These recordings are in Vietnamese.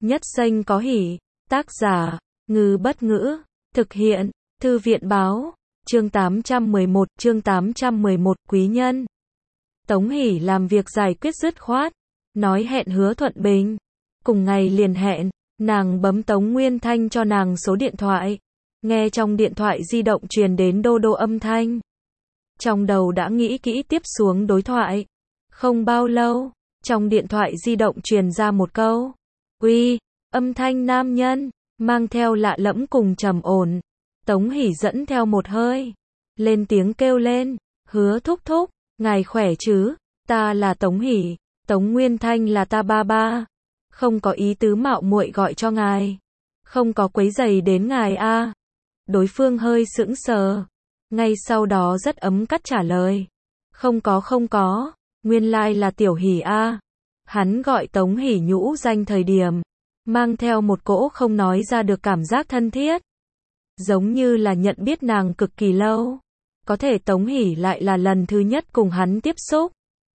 Nhất xanh có hỉ. Tác giả, Ngư Bất Ngữ. Thực hiện, Thư viện Báo. Chương 811, Quý nhân. Tống Hỷ làm việc giải quyết dứt khoát, nói hẹn Hứa Thuận Bình. Cùng ngày liền hẹn, nàng bấm Tống Nguyên Thanh cho nàng số điện thoại. Nghe trong điện thoại di động truyền đến đô đô âm thanh. Trong đầu đã nghĩ kỹ tiếp xuống đối thoại. Không bao lâu, trong điện thoại di động truyền ra một câu. Uy, âm thanh nam nhân, mang theo lạ lẫm cùng trầm ổn. Tống Hỷ dẫn theo một hơi, lên tiếng kêu lên, Hứa thúc thúc, ngài khỏe chứ, ta là Tống Hỷ, Tống Nguyên Thanh là ta ba ba. Không có ý tứ mạo muội gọi cho ngài. Không có quấy rầy đến ngài a. Đối phương hơi sững sờ. Ngay sau đó rất ấm cắt trả lời. Không có, nguyên lai là Tiểu Hỷ a. Hắn gọi Tống Hỷ nhũ danh thời điểm, mang theo một cỗ không nói ra được cảm giác thân thiết. Giống như là nhận biết nàng cực kỳ lâu. Có thể Tống Hỷ lại là lần thứ nhất cùng hắn tiếp xúc.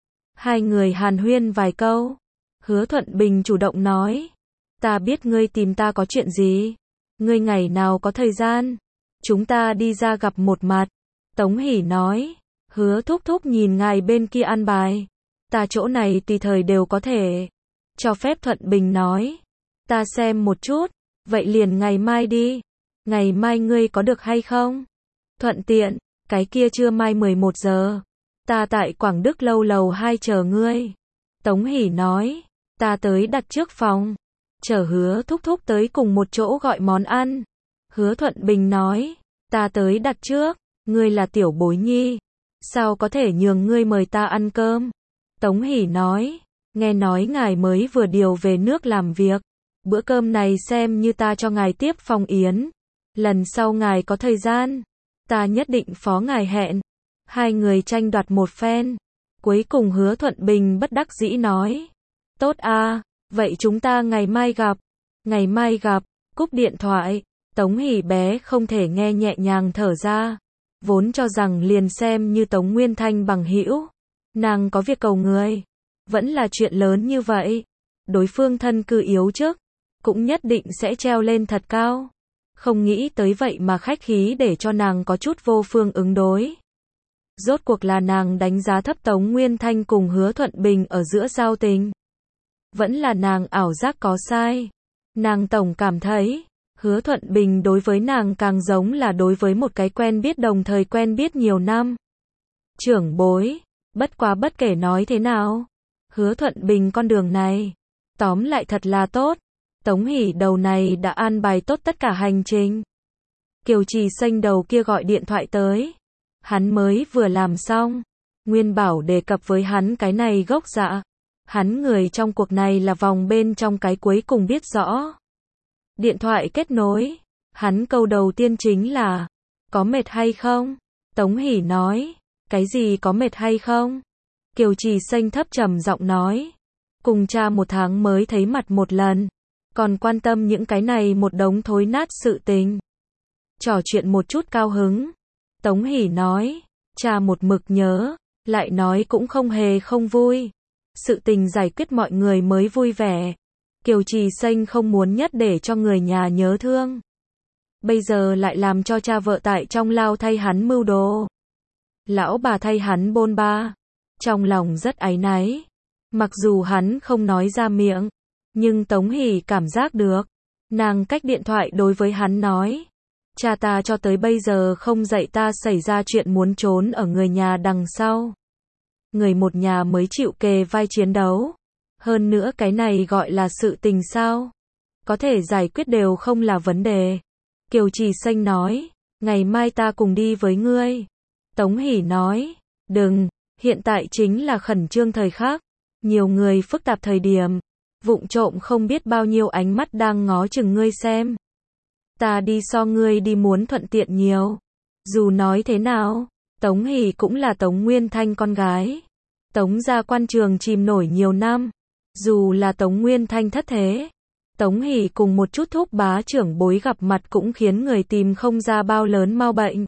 Hai người hàn huyên vài câu. Hứa Thuận Bình chủ động nói. Ta biết ngươi tìm ta có chuyện gì. Ngươi ngày nào có thời gian, chúng ta đi ra gặp một mặt. Tống Hỷ nói. Hứa thúc thúc nhìn ngài bên kia an bài. Ta chỗ này tùy thời đều có thể. Cho phép Thuận Bình nói. Ta xem một chút. Vậy liền ngày mai đi. Ngày mai ngươi có được hay không? Thuận tiện, cái kia trưa mai 11 giờ. Ta tại Quảng Đức lâu lầu 2 chờ ngươi. Tống Hỷ nói. Ta tới đặt trước phòng. Chờ Hứa thúc thúc tới cùng một chỗ gọi món ăn. Hứa Thuận Bình nói. Ta tới đặt trước. Ngươi là tiểu bối nhi. Sao có thể nhường ngươi mời ta ăn cơm? Tống Hỷ nói. Nghe nói ngài mới vừa điều về nước làm việc. Bữa cơm này xem như ta cho ngài tiếp phong yến. Lần sau ngài có thời gian, ta nhất định phó ngài hẹn. Hai người tranh đoạt một phen. Cuối cùng Hứa Thuận Bình bất đắc dĩ nói. Tốt a, vậy chúng ta ngày mai gặp. Ngày mai gặp, cúp điện thoại. Tống Hỷ bé không thể nghe nhẹ nhàng thở ra. Vốn cho rằng liền xem như Tống Nguyên Thanh bằng hữu. Nàng có việc cầu người. Vẫn là chuyện lớn như vậy. Đối phương thân cư yếu chức. Cũng nhất định sẽ treo lên thật cao. Không nghĩ tới vậy mà khách khí để cho nàng có chút vô phương ứng đối. Rốt cuộc là nàng đánh giá thấp Tống Nguyên Thanh cùng Hứa Thuận Bình ở giữa giao tình. Vẫn là nàng ảo giác có sai. Nàng tổng cảm thấy, Hứa Thuận Bình đối với nàng càng giống là đối với một cái quen biết đồng thời quen biết nhiều năm. Trưởng bối, bất quá bất kể nói thế nào. Hứa Thuận Bình con đường này, tóm lại thật là tốt. Tống Hỷ đầu này đã an bài tốt tất cả hành trình. Kiều Trì Xanh đầu kia gọi điện thoại tới. Hắn mới vừa làm xong. Nguyên Bảo đề cập với hắn cái này gốc dạ. Hắn người trong cuộc này là vòng bên trong cái cuối cùng biết rõ. Điện thoại kết nối. Hắn câu đầu tiên chính là. Có mệt hay không? Tống Hỷ nói. Cái gì có mệt hay không? Kiều Trì Xanh thấp trầm giọng nói. Cùng cha 1 tháng mới thấy mặt một lần. Còn quan tâm những cái này một đống thối nát sự tình. Trò chuyện một chút cao hứng. Tống Hỷ nói. Cha một mực nhớ. Lại nói cũng không hề không vui. Sự tình giải quyết mọi người mới vui vẻ. Kiều Trì Xanh không muốn nhất để cho người nhà nhớ thương. Bây giờ lại làm cho cha vợ tại trong lao thay hắn mưu đồ. Lão bà thay hắn bôn ba. Trong lòng rất áy náy. Mặc dù hắn không nói ra miệng. Nhưng Tống Hỷ cảm giác được. Nàng cách điện thoại đối với hắn nói. Cha ta cho tới bây giờ không dạy ta xảy ra chuyện muốn trốn ở người nhà đằng sau. Người một nhà mới chịu kề vai chiến đấu. Hơn nữa cái này gọi là sự tình sao? Có thể giải quyết đều không là vấn đề. Kiều Trì Xanh nói. Ngày mai ta cùng đi với ngươi. Tống Hỷ nói. Đừng, hiện tại chính là khẩn trương thời khắc. Nhiều người phức tạp thời điểm. Vụng trộm không biết bao nhiêu ánh mắt đang ngó chừng ngươi xem. Ta đi so ngươi đi muốn thuận tiện nhiều. Dù nói thế nào, Tống Hỷ cũng là Tống Nguyên Thanh con gái. Tống gia quan trường chìm nổi nhiều năm. Dù là Tống Nguyên Thanh thất thế. Tống Hỷ cùng một chút thúc bá trưởng bối gặp mặt cũng khiến người tìm không ra bao lớn mau bệnh.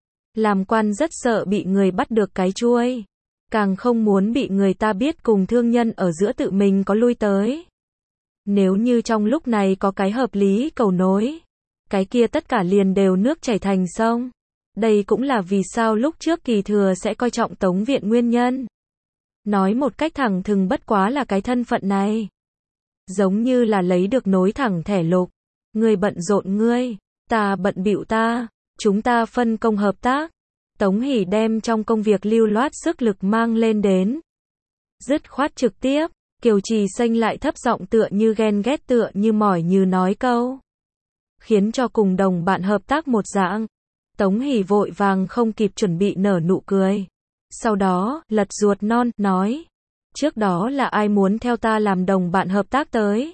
Làm quan rất sợ bị người bắt được cái chuôi. Càng không muốn bị người ta biết cùng thương nhân ở giữa tự mình có lui tới. Nếu như trong lúc này có cái hợp lý cầu nối, cái kia tất cả liền đều nước chảy thành sông. Đây cũng là vì sao lúc trước Kỳ Thừa sẽ coi trọng Tống Viện nguyên nhân. Nói một cách thẳng thừng bất quá là cái thân phận này. Giống như là lấy được nối thẳng thẻ lục. Ngươi bận rộn ngươi, ta bận bịu ta, chúng ta phân công hợp tác. Tống Hỷ đem trong công việc lưu loát sức lực mang lên đến. Dứt khoát trực tiếp, Kiều Trì Xanh lại thấp giọng tựa như ghen ghét tựa như mỏi như nói câu. Khiến cho cùng đồng bạn hợp tác một dạng. Tống Hỷ vội vàng không kịp chuẩn bị nở nụ cười. Sau đó, lật ruột non, nói. Trước đó là ai muốn theo ta làm đồng bạn hợp tác tới?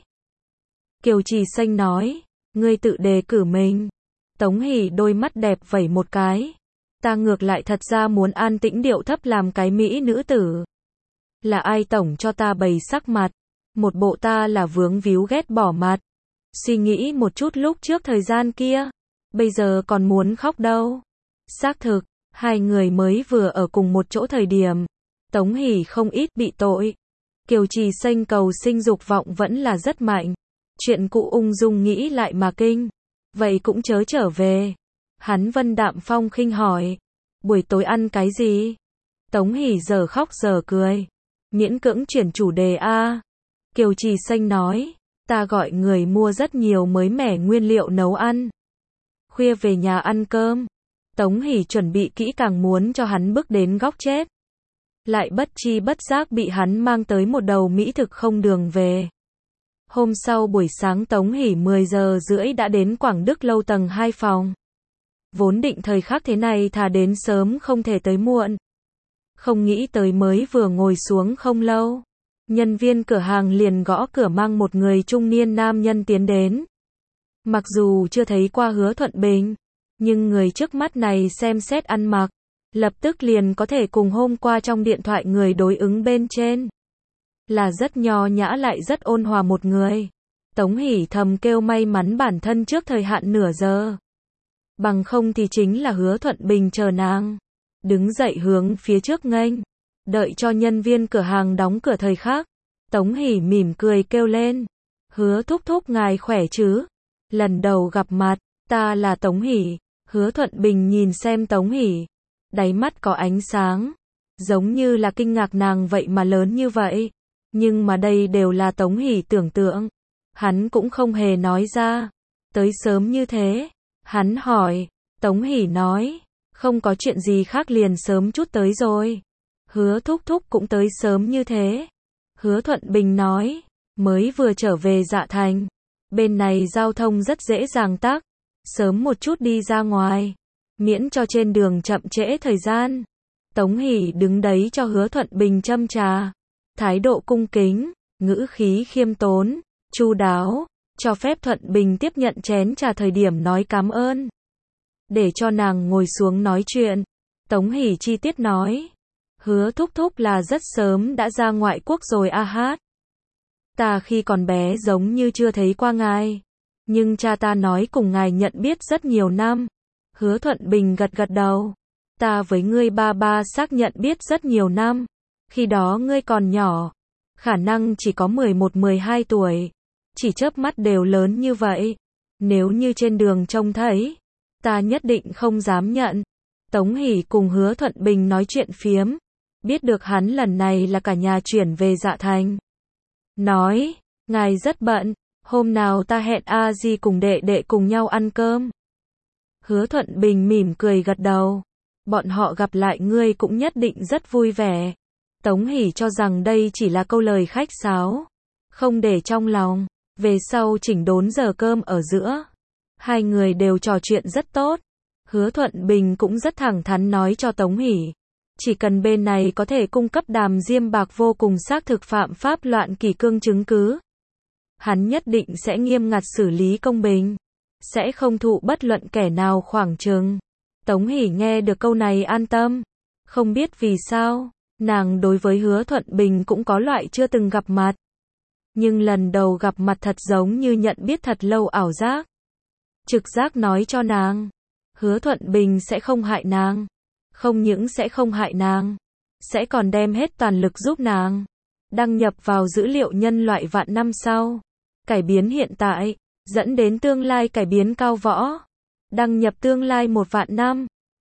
Kiều Trì Xanh nói. Ngươi tự đề cử mình. Tống Hỷ đôi mắt đẹp vẩy một cái. Ta ngược lại thật ra muốn an tĩnh điệu thấp làm cái mỹ nữ tử. Là ai tổng cho ta bày sắc mặt? Một bộ ta là vướng víu ghét bỏ mặt. Suy nghĩ một chút lúc trước thời gian kia. Bây giờ còn muốn khóc đâu. Xác thực, hai người mới vừa ở cùng một chỗ thời điểm. Tống Hỷ không ít bị tội. Kiều Trì Xanh cầu sinh dục vọng vẫn là rất mạnh. Chuyện cũ ung dung nghĩ lại mà kinh. Vậy cũng chớ trở về. Hắn vân đạm phong khinh hỏi. Buổi tối ăn cái gì? Tống Hỷ giờ khóc giờ cười. Miễn cưỡng chuyển chủ đề a. Kiều Trì Xanh nói. Ta gọi người mua rất nhiều mới mẻ nguyên liệu nấu ăn. Khuya về nhà ăn cơm. Tống Hỷ chuẩn bị kỹ càng muốn cho hắn bước đến góc chết. Lại bất chi bất giác bị hắn mang tới một đầu mỹ thực không đường về. Hôm sau buổi sáng Tống Hỷ 10 giờ rưỡi đã đến Quảng Đức lâu tầng 2 phòng. Vốn định thời khắc thế này thà đến sớm không thể tới muộn. Không nghĩ tới mới vừa ngồi xuống không lâu. Nhân viên cửa hàng liền gõ cửa mang một người trung niên nam nhân tiến đến. Mặc dù chưa thấy qua Hứa Thuận Bình, nhưng người trước mắt này xem xét ăn mặc, lập tức liền có thể cùng hôm qua trong điện thoại người đối ứng bên trên. Là rất nho nhã lại rất ôn hòa một người. Tống Hỷ thầm kêu may mắn bản thân trước thời hạn nửa giờ. Bằng không thì chính là Hứa Thuận Bình chờ nàng. Đứng dậy hướng phía trước nghênh. Đợi cho nhân viên cửa hàng đóng cửa thời khắc. Tống Hỷ mỉm cười kêu lên. Hứa thúc thúc ngài khỏe chứ? Lần đầu gặp mặt, ta là Tống Hỷ. Hứa Thuận Bình nhìn xem Tống Hỷ. Đáy mắt có ánh sáng. Giống như là kinh ngạc nàng vậy mà lớn như vậy. Nhưng mà đây đều là Tống Hỷ tưởng tượng. Hắn cũng không hề nói ra. Tới sớm như thế. Hắn hỏi. Tống Hỷ nói. Không có chuyện gì khác liền sớm chút tới rồi. Hứa thúc thúc cũng tới sớm như thế. Hứa Thuận Bình nói. Mới vừa trở về Dạ Thành. Bên này giao thông rất dễ dàng tắc. Sớm một chút đi ra ngoài. Miễn cho trên đường chậm trễ thời gian. Tống Hỷ đứng đấy cho Hứa Thuận Bình châm trà. Thái độ cung kính, ngữ khí khiêm tốn, chu đáo, cho phép Thuận Bình tiếp nhận chén trà thời điểm nói cảm ơn. Để cho nàng ngồi xuống nói chuyện. Tống Hỷ chi tiết nói. Hứa thúc thúc là rất sớm đã ra ngoại quốc rồi a hát. Ta khi còn bé giống như chưa thấy qua ngài. Nhưng cha ta nói cùng ngài nhận biết rất nhiều năm. Hứa Thuận Bình gật gật đầu. Ta với ngươi ba xác nhận biết rất nhiều năm. Khi đó ngươi còn nhỏ. Khả năng chỉ có 11-12 tuổi. Chỉ chớp mắt đều lớn như vậy. Nếu như trên đường trông thấy. Ta nhất định không dám nhận. Tống Hỷ cùng Hứa Thuận Bình nói chuyện phiếm. Biết được hắn lần này là cả nhà chuyển về Dạ Thành. Nói. Ngài rất bận. Hôm nào ta hẹn A Di cùng đệ đệ cùng nhau ăn cơm. Hứa Thuận Bình mỉm cười gật đầu. Bọn họ gặp lại ngươi cũng nhất định rất vui vẻ. Tống Hỷ cho rằng đây chỉ là câu lời khách sáo. Không để trong lòng. Về sau chỉnh đốn giờ cơm ở giữa. Hai người đều trò chuyện rất tốt. Hứa Thuận Bình cũng rất thẳng thắn nói cho Tống Hỷ. Chỉ cần bên này có thể cung cấp Đàm Diêm Bạc vô cùng xác thực phạm pháp loạn kỷ cương chứng cứ. Hắn nhất định sẽ nghiêm ngặt xử lý công bình. Sẽ không thụ bất luận kẻ nào khoảng trừng. Tống Hỷ nghe được câu này an tâm. Không biết vì sao, nàng đối với Hứa Thuận Bình cũng có loại chưa từng gặp mặt. Nhưng lần đầu gặp mặt thật giống như nhận biết thật lâu ảo giác. Trực giác nói cho nàng, Hứa Thuận Bình sẽ không hại nàng. Không những sẽ không hại nàng, sẽ còn đem hết toàn lực giúp nàng. Đăng nhập vào dữ liệu nhân loại vạn năm sau. cải biến hiện tại, dẫn đến tương lai cải biến cao võ. Đăng nhập tương lai 1 vạn năm.